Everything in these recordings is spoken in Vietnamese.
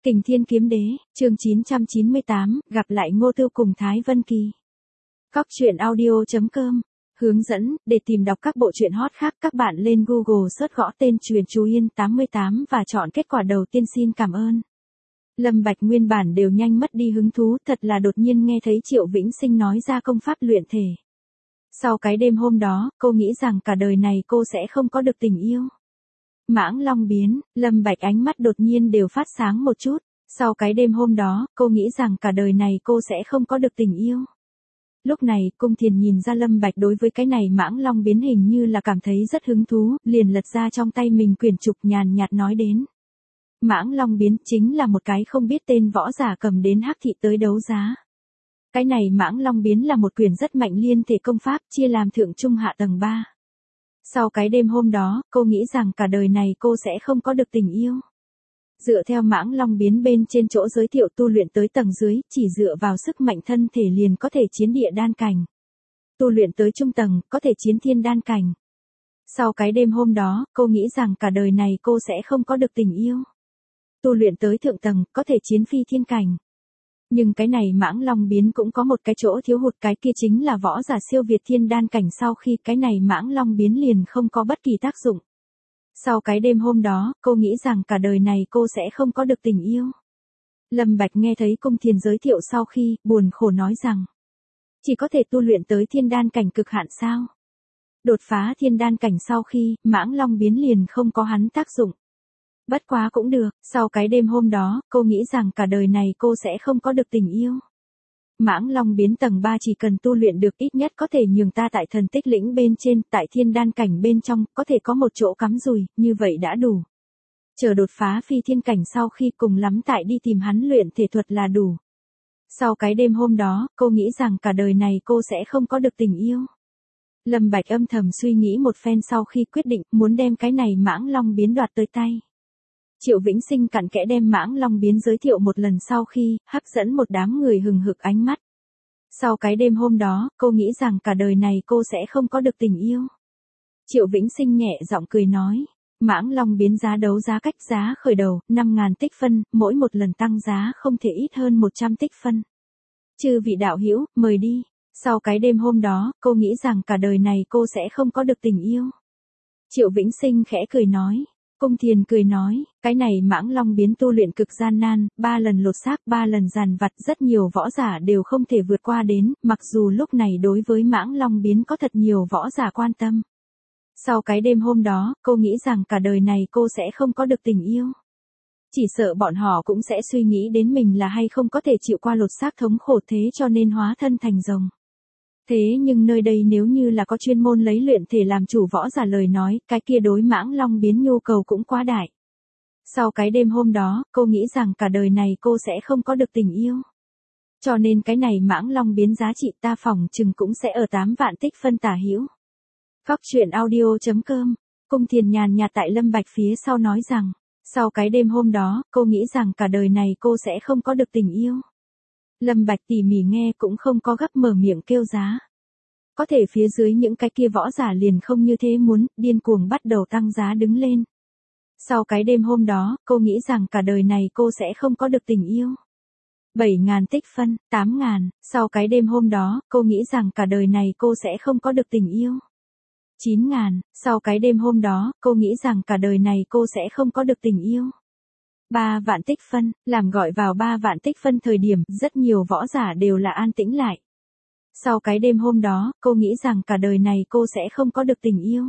Kình Thiên Kiếm Đế, chương 998, gặp lại Ngô Tưu cùng Thái Vân Kỳ. Cóc truyện audio.com hướng dẫn, để tìm đọc các bộ truyện hot khác các bạn lên Google search gõ tên Truyện Chú Yên 88 và chọn kết quả đầu tiên xin cảm ơn. Lâm Bạch nguyên bản đều nhanh mất đi hứng thú, thật là đột nhiên nghe thấy Triệu Vĩnh Sinh nói ra công pháp luyện thể. Sau cái đêm hôm đó, cô nghĩ rằng cả đời này cô sẽ không có được tình yêu. Mãng Long biến, Lâm Bạch ánh mắt đột nhiên đều phát sáng một chút. Sau cái đêm hôm đó, cô nghĩ rằng cả đời này cô sẽ không có được tình yêu. Lúc này, Cung Thiền nhìn ra Lâm Bạch đối với cái này Mãng Long biến hình như là cảm thấy rất hứng thú, liền lật ra trong tay mình quyển trục nhàn nhạt nói đến. Mãng Long biến chính là một cái không biết tên võ giả cầm đến Hắc thị tới đấu giá. Cái này Mãng Long biến là một quyển rất mạnh liên thể công pháp, chia làm thượng trung hạ tầng 3. Sau cái đêm hôm đó, cô nghĩ rằng cả đời này cô sẽ không có được tình yêu. Dựa theo Mãng Long biến bên trên chỗ giới thiệu tu luyện tới tầng dưới, chỉ dựa vào sức mạnh thân thể liền có thể chiến địa đan cảnh. Tu luyện tới trung tầng, có thể chiến thiên đan cảnh. Sau cái đêm hôm đó, cô nghĩ rằng cả đời này cô sẽ không có được tình yêu. Tu luyện tới thượng tầng, có thể chiến phi thiên cảnh. Nhưng cái này Mãng Long biến cũng có một cái chỗ thiếu hụt, cái kia chính là võ giả siêu việt thiên đan cảnh, sau khi cái này Mãng Long biến liền không có bất kỳ tác dụng. Sau cái đêm hôm đó, cô nghĩ rằng cả đời này cô sẽ không có được tình yêu. Lâm Bạch nghe thấy Cung Thiền giới thiệu sau khi, buồn khổ nói rằng, chỉ có thể tu luyện tới thiên đan cảnh cực hạn sao? Đột phá thiên đan cảnh sau khi, Mãng Long biến liền không có hắn tác dụng. Bất quá cũng được, sau cái đêm hôm đó, cô nghĩ rằng cả đời này cô sẽ không có được tình yêu. Mãng Long biến tầng 3 chỉ cần tu luyện được ít nhất có thể nhường ta tại thần tích lĩnh bên trên, tại thiên đan cảnh bên trong, có thể có một chỗ cắm rùi, như vậy đã đủ. Chờ đột phá phi thiên cảnh sau khi cùng lắm tại đi tìm hắn luyện thể thuật là đủ. Sau cái đêm hôm đó, cô nghĩ rằng cả đời này cô sẽ không có được tình yêu. Lâm Bạch âm thầm suy nghĩ một phen sau khi quyết định muốn đem cái này Mãng Long biến đoạt tới tay. Triệu Vĩnh Sinh cặn kẽ đem Mãng Long biến giới thiệu một lần sau khi, hấp dẫn một đám người hừng hực ánh mắt. Sau cái đêm hôm đó, cô nghĩ rằng cả đời này cô sẽ không có được tình yêu. Triệu Vĩnh Sinh nhẹ giọng cười nói, Mãng Long biến giá đấu giá cách giá khởi đầu, 5.000 tích phân, mỗi một lần tăng giá không thể ít hơn 100 tích phân. Chư vị đạo hữu, mời đi. Sau cái đêm hôm đó, cô nghĩ rằng cả đời này cô sẽ không có được tình yêu. Triệu Vĩnh Sinh khẽ cười nói. Cung Thiền cười nói, cái này Mãng Long biến tu luyện cực gian nan, 3 lần lột xác, 3 lần giàn vặt, rất nhiều võ giả đều không thể vượt qua đến, mặc dù lúc này đối với Mãng Long biến có thật nhiều võ giả quan tâm. Sau cái đêm hôm đó, cô nghĩ rằng cả đời này cô sẽ không có được tình yêu. Chỉ sợ bọn họ cũng sẽ suy nghĩ đến mình là hay không có thể chịu qua lột xác thống khổ, thế cho nên hóa thân thành rồng. Thế nhưng nơi đây nếu như là có chuyên môn lấy luyện thể làm chủ võ giả lời nói, cái kia đối Mãng Long biến nhu cầu cũng quá đại. Sau cái đêm hôm đó, cô nghĩ rằng cả đời này cô sẽ không có được tình yêu. Cho nên cái này Mãng Long biến giá trị ta phỏng chừng cũng sẽ ở 8 vạn tích phân tả hữu. Cóc truyện audio.com, Cung Thiền nhàn nhạt tại Lâm Bạch phía sau nói rằng, sau cái đêm hôm đó, cô nghĩ rằng cả đời này cô sẽ không có được tình yêu. Lâm Bạch tỉ mỉ nghe cũng không có gấp mở miệng kêu giá. Có thể phía dưới những cái kia võ giả liền không như thế muốn, điên cuồng bắt đầu tăng giá đứng lên. Sau cái đêm hôm đó, cô nghĩ rằng cả đời này cô sẽ không có được tình yêu. 7.000 tích phân, 8.000, sau cái đêm hôm đó, cô nghĩ rằng cả đời này cô sẽ không có được tình yêu. 9.000, sau cái đêm hôm đó, cô nghĩ rằng cả đời này cô sẽ không có được tình yêu. 3 vạn tích phân, làm gọi vào 3 vạn tích phân thời điểm, rất nhiều võ giả đều là an tĩnh lại. Sau cái đêm hôm đó, cô nghĩ rằng cả đời này cô sẽ không có được tình yêu.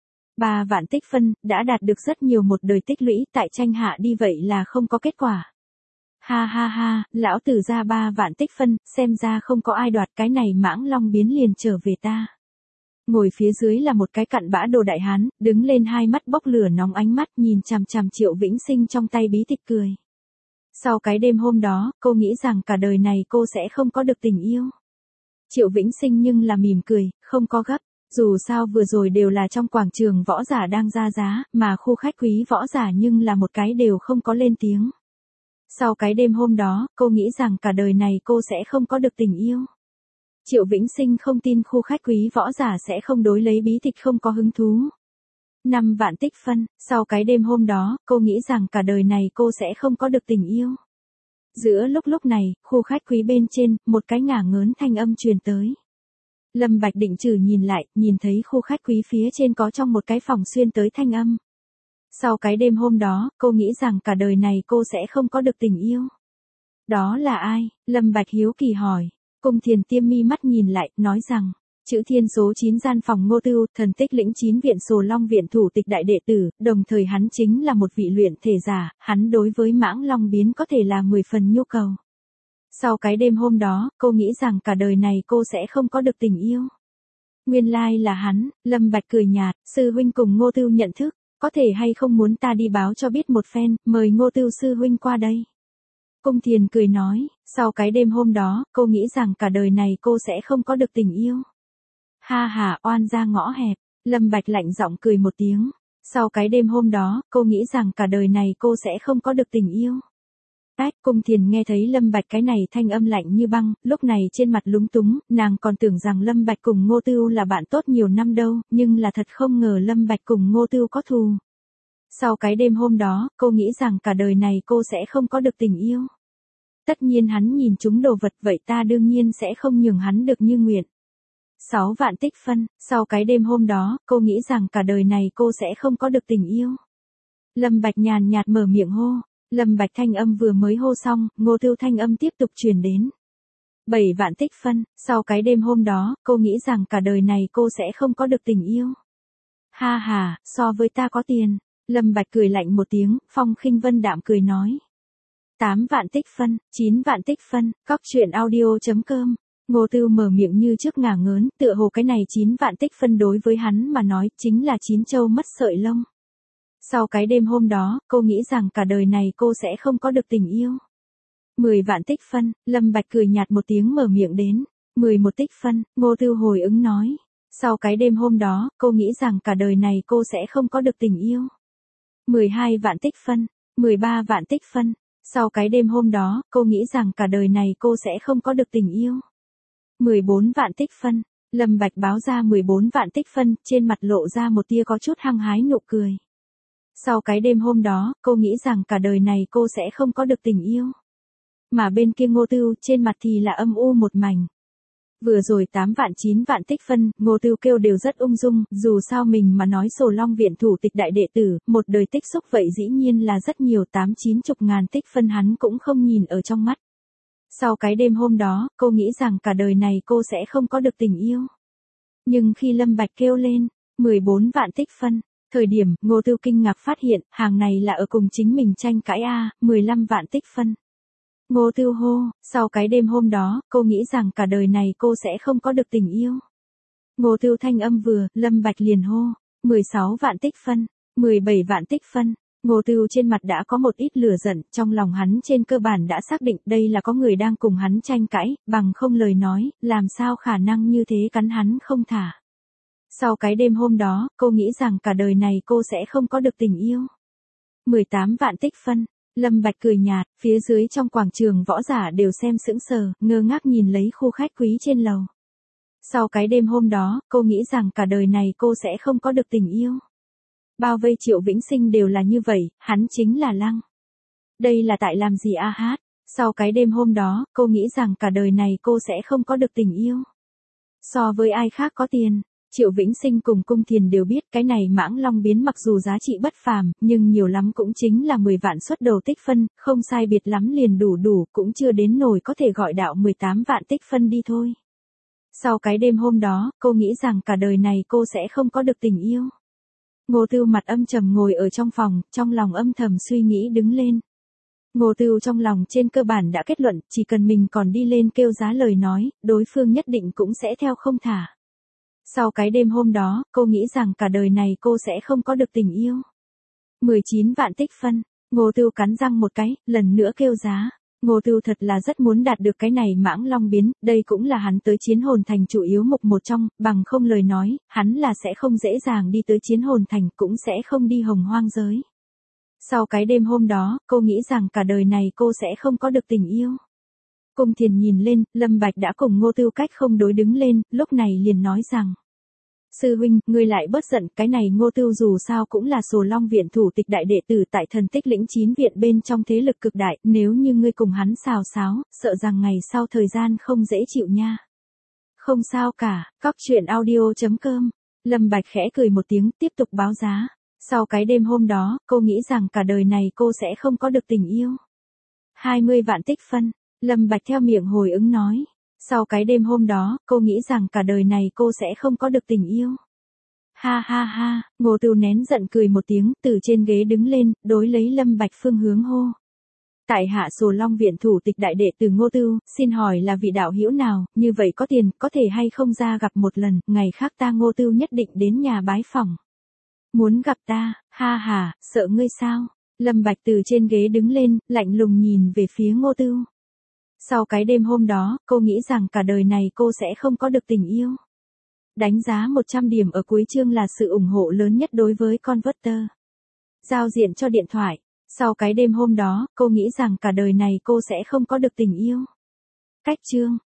3 vạn tích phân, đã đạt được rất nhiều một đời tích lũy, tại tranh hạ đi vậy là không có kết quả. Ha ha ha, lão tử ra 3 vạn tích phân, xem ra không có ai đoạt cái này Mãng Long biến liền trở về ta. Ngồi phía dưới là một cái cặn bã đồ đại hán, đứng lên hai mắt bốc lửa nóng ánh mắt nhìn chằm chằm Triệu Vĩnh Sinh trong tay bí tịch cười. Sau cái đêm hôm đó, cô nghĩ rằng cả đời này cô sẽ không có được tình yêu. Triệu Vĩnh Sinh nhưng là mỉm cười, không có gấp, dù sao vừa rồi đều là trong quảng trường võ giả đang ra giá, mà khu khách quý võ giả nhưng là một cái đều không có lên tiếng. Sau cái đêm hôm đó, cô nghĩ rằng cả đời này cô sẽ không có được tình yêu. Triệu Vĩnh Sinh không tin khu khách quý võ giả sẽ không đối lấy bí tịch không có hứng thú. 5 vạn tích phân, sau cái đêm hôm đó, cô nghĩ rằng cả đời này cô sẽ không có được tình yêu. Giữa lúc này, khu khách quý bên trên, một cái ngả ngớn thanh âm truyền tới. Lâm Bạch định trừ nhìn lại, nhìn thấy khu khách quý phía trên có trong một cái phòng xuyên tới thanh âm. Sau cái đêm hôm đó, cô nghĩ rằng cả đời này cô sẽ không có được tình yêu. Đó là ai? Lâm Bạch hiếu kỳ hỏi. Cung Thiền tiêm mi mắt nhìn lại, nói rằng, chữ thiên số 9 gian phòng Ngô Tưu, thần tích lĩnh 9 viện Sồ Long viện thủ tịch đại đệ tử, đồng thời hắn chính là một vị luyện thể giả, hắn đối với mãng long biến có thể là 10 phần nhu cầu. Sau cái đêm hôm đó, cô nghĩ rằng cả đời này cô sẽ không có được tình yêu. Nguyên lai là hắn. Lâm Bạch cười nhạt, sư huynh cùng Ngô Tưu nhận thức, có thể hay không muốn ta đi báo cho biết một phen, mời Ngô Tưu sư huynh qua đây. Cung Thiền cười nói, sau cái đêm hôm đó, cô nghĩ rằng cả đời này cô sẽ không có được tình yêu. Ha ha, oan ra ngõ hẹp. Lâm Bạch lạnh giọng cười một tiếng. Sau cái đêm hôm đó, cô nghĩ rằng cả đời này cô sẽ không có được tình yêu. Cung Thiền nghe thấy Lâm Bạch cái này thanh âm lạnh như băng, lúc này trên mặt lúng túng, nàng còn tưởng rằng Lâm Bạch cùng Ngô Tưu là bạn tốt nhiều năm đâu, nhưng là thật không ngờ Lâm Bạch cùng Ngô Tưu có thù. Sau cái đêm hôm đó, cô nghĩ rằng cả đời này cô sẽ không có được tình yêu. Tất nhiên hắn nhìn chúng đồ vật, vậy ta đương nhiên sẽ không nhường hắn được như nguyện. 6 vạn tích phân, sau cái đêm hôm đó, cô nghĩ rằng cả đời này cô sẽ không có được tình yêu. Lâm Bạch nhàn nhạt mở miệng hô. Lâm Bạch thanh âm vừa mới hô xong, Ngô Tưu thanh âm tiếp tục truyền đến. 7 vạn tích phân, sau cái đêm hôm đó, cô nghĩ rằng cả đời này cô sẽ không có được tình yêu. Ha ha, so với ta có tiền. Lâm Bạch cười lạnh một tiếng, Phong Khinh Vân đạm cười nói. 8 vạn tích phân, 9 vạn tích phân, Cóc Truyện Audio.com. Ngô Tưu mở miệng như trước ngả ngớn, tựa hồ cái này 9 vạn tích phân đối với hắn mà nói, chính là 9 châu mất sợi lông. Sau cái đêm hôm đó, cô nghĩ rằng cả đời này cô sẽ không có được tình yêu. 10 vạn tích phân, Lâm Bạch cười nhạt một tiếng mở miệng đến. 11 tích phân, Ngô Tưu hồi ứng nói. Sau cái đêm hôm đó, cô nghĩ rằng cả đời này cô sẽ không có được tình yêu. 12 vạn tích phân, 13 vạn tích phân. Sau cái đêm hôm đó, cô nghĩ rằng cả đời này cô sẽ không có được tình yêu. 14 vạn tích phân, Lâm Bạch báo ra 14 vạn tích phân, trên mặt lộ ra một tia có chút hăng hái nụ cười. Sau cái đêm hôm đó, cô nghĩ rằng cả đời này cô sẽ không có được tình yêu. Mà bên kia Ngô Tưu, trên mặt thì là âm u một mảnh. Vừa rồi 8 vạn 9 vạn tích phân, Ngô Tưu kêu đều rất ung dung, dù sao mình mà nói Sồ Long viện thủ tịch đại đệ tử, một đời tích xúc vậy dĩ nhiên là rất nhiều, 8-9 chục ngàn tích phân hắn cũng không nhìn ở trong mắt. Sau cái đêm hôm đó, cô nghĩ rằng cả đời này cô sẽ không có được tình yêu. Nhưng khi Lâm Bạch kêu lên, 14 vạn tích phân, thời điểm, Ngô Tưu kinh ngạc phát hiện, hàng này là ở cùng chính mình tranh cãi 15 vạn tích phân. Ngô Tưu hô, sau cái đêm hôm đó, cô nghĩ rằng cả đời này cô sẽ không có được tình yêu. Ngô Tưu thanh âm vừa, Lâm Bạch liền hô, 16 vạn tích phân, 17 vạn tích phân. Ngô Tưu trên mặt đã có một ít lửa giận, trong lòng hắn trên cơ bản đã xác định đây là có người đang cùng hắn tranh cãi, bằng không lời nói, làm sao khả năng như thế cắn hắn không thả. Sau cái đêm hôm đó, cô nghĩ rằng cả đời này cô sẽ không có được tình yêu. 18 vạn tích phân, Lâm Bạch cười nhạt, phía dưới trong quảng trường võ giả đều xem sững sờ, ngơ ngác nhìn lấy khu khách quý trên lầu. Sau cái đêm hôm đó, cô nghĩ rằng cả đời này cô sẽ không có được tình yêu. Bao vây Triệu Vĩnh Sinh đều là như vậy, hắn chính là Lăng. Đây là tại làm gì a hát? Sau cái đêm hôm đó, cô nghĩ rằng cả đời này cô sẽ không có được tình yêu. So với ai khác có tiền, Triệu Vĩnh Sinh cùng Cung Thiền đều biết cái này mãng long biến mặc dù giá trị bất phàm, nhưng nhiều lắm cũng chính là 10 vạn xuất đầu tích phân, không sai biệt lắm liền đủ, cũng chưa đến nổi có thể gọi đạo 18 vạn tích phân đi thôi. Sau cái đêm hôm đó, cô nghĩ rằng cả đời này cô sẽ không có được tình yêu. Ngô Tưu mặt âm trầm ngồi ở trong phòng, trong lòng âm thầm suy nghĩ đứng lên. Ngô Tưu trong lòng trên cơ bản đã kết luận, chỉ cần mình còn đi lên kêu giá lời nói, đối phương nhất định cũng sẽ theo không thả. Sau cái đêm hôm đó, cô nghĩ rằng cả đời này cô sẽ không có được tình yêu. 19 vạn tích phân, Ngô Tưu cắn răng một cái, lần nữa kêu giá. Ngô Tưu thật là rất muốn đạt được cái này mãng long biến, đây cũng là hắn tới Chiến Hồn Thành chủ yếu mục một trong, bằng không lời nói, hắn là sẽ không dễ dàng đi tới Chiến Hồn Thành, cũng sẽ không đi Hồng Hoang giới. Sau cái đêm hôm đó, cô nghĩ rằng cả đời này cô sẽ không có được tình yêu. Cung Thiền nhìn lên, Lâm Bạch đã cùng Ngô Tưu cách không đối đứng lên, lúc này liền nói rằng. Sư huynh, ngươi lại bớt giận, cái này Ngô Tưu dù sao cũng là Sồ Long viện thủ tịch đại đệ tử tại Thần Tích Lĩnh 9 viện bên trong thế lực cực đại, nếu như ngươi cùng hắn xào xáo, sợ rằng ngày sau thời gian không dễ chịu nha. Không sao cả, cóc truyện audio.com. Lâm Bạch khẽ cười một tiếng, tiếp tục báo giá. Sau cái đêm hôm đó, cô nghĩ rằng cả đời này cô sẽ không có được tình yêu. 20 vạn tích phân. Lâm Bạch theo miệng hồi ứng nói. Sau cái đêm hôm đó, cô nghĩ rằng cả đời này cô sẽ không có được tình yêu. Ha ha ha, Ngô Tưu nén giận cười một tiếng, từ trên ghế đứng lên, đối lấy Lâm Bạch phương hướng hô. Tại hạ Sồ Long viện thủ tịch đại đệ tử Ngô Tưu, xin hỏi là vị đạo hữu nào, như vậy có tiền, có thể hay không ra gặp một lần, ngày khác ta Ngô Tưu nhất định đến nhà bái phỏng. Muốn gặp ta, ha ha, sợ ngươi sao? Lâm Bạch từ trên ghế đứng lên, lạnh lùng nhìn về phía Ngô Tưu. Sau cái đêm hôm đó, cô nghĩ rằng cả đời này cô sẽ không có được tình yêu. Đánh giá 100 điểm ở cuối chương là sự ủng hộ lớn nhất đối với Converter. Giao diện cho điện thoại. Sau cái đêm hôm đó, cô nghĩ rằng cả đời này cô sẽ không có được tình yêu. Cách chương.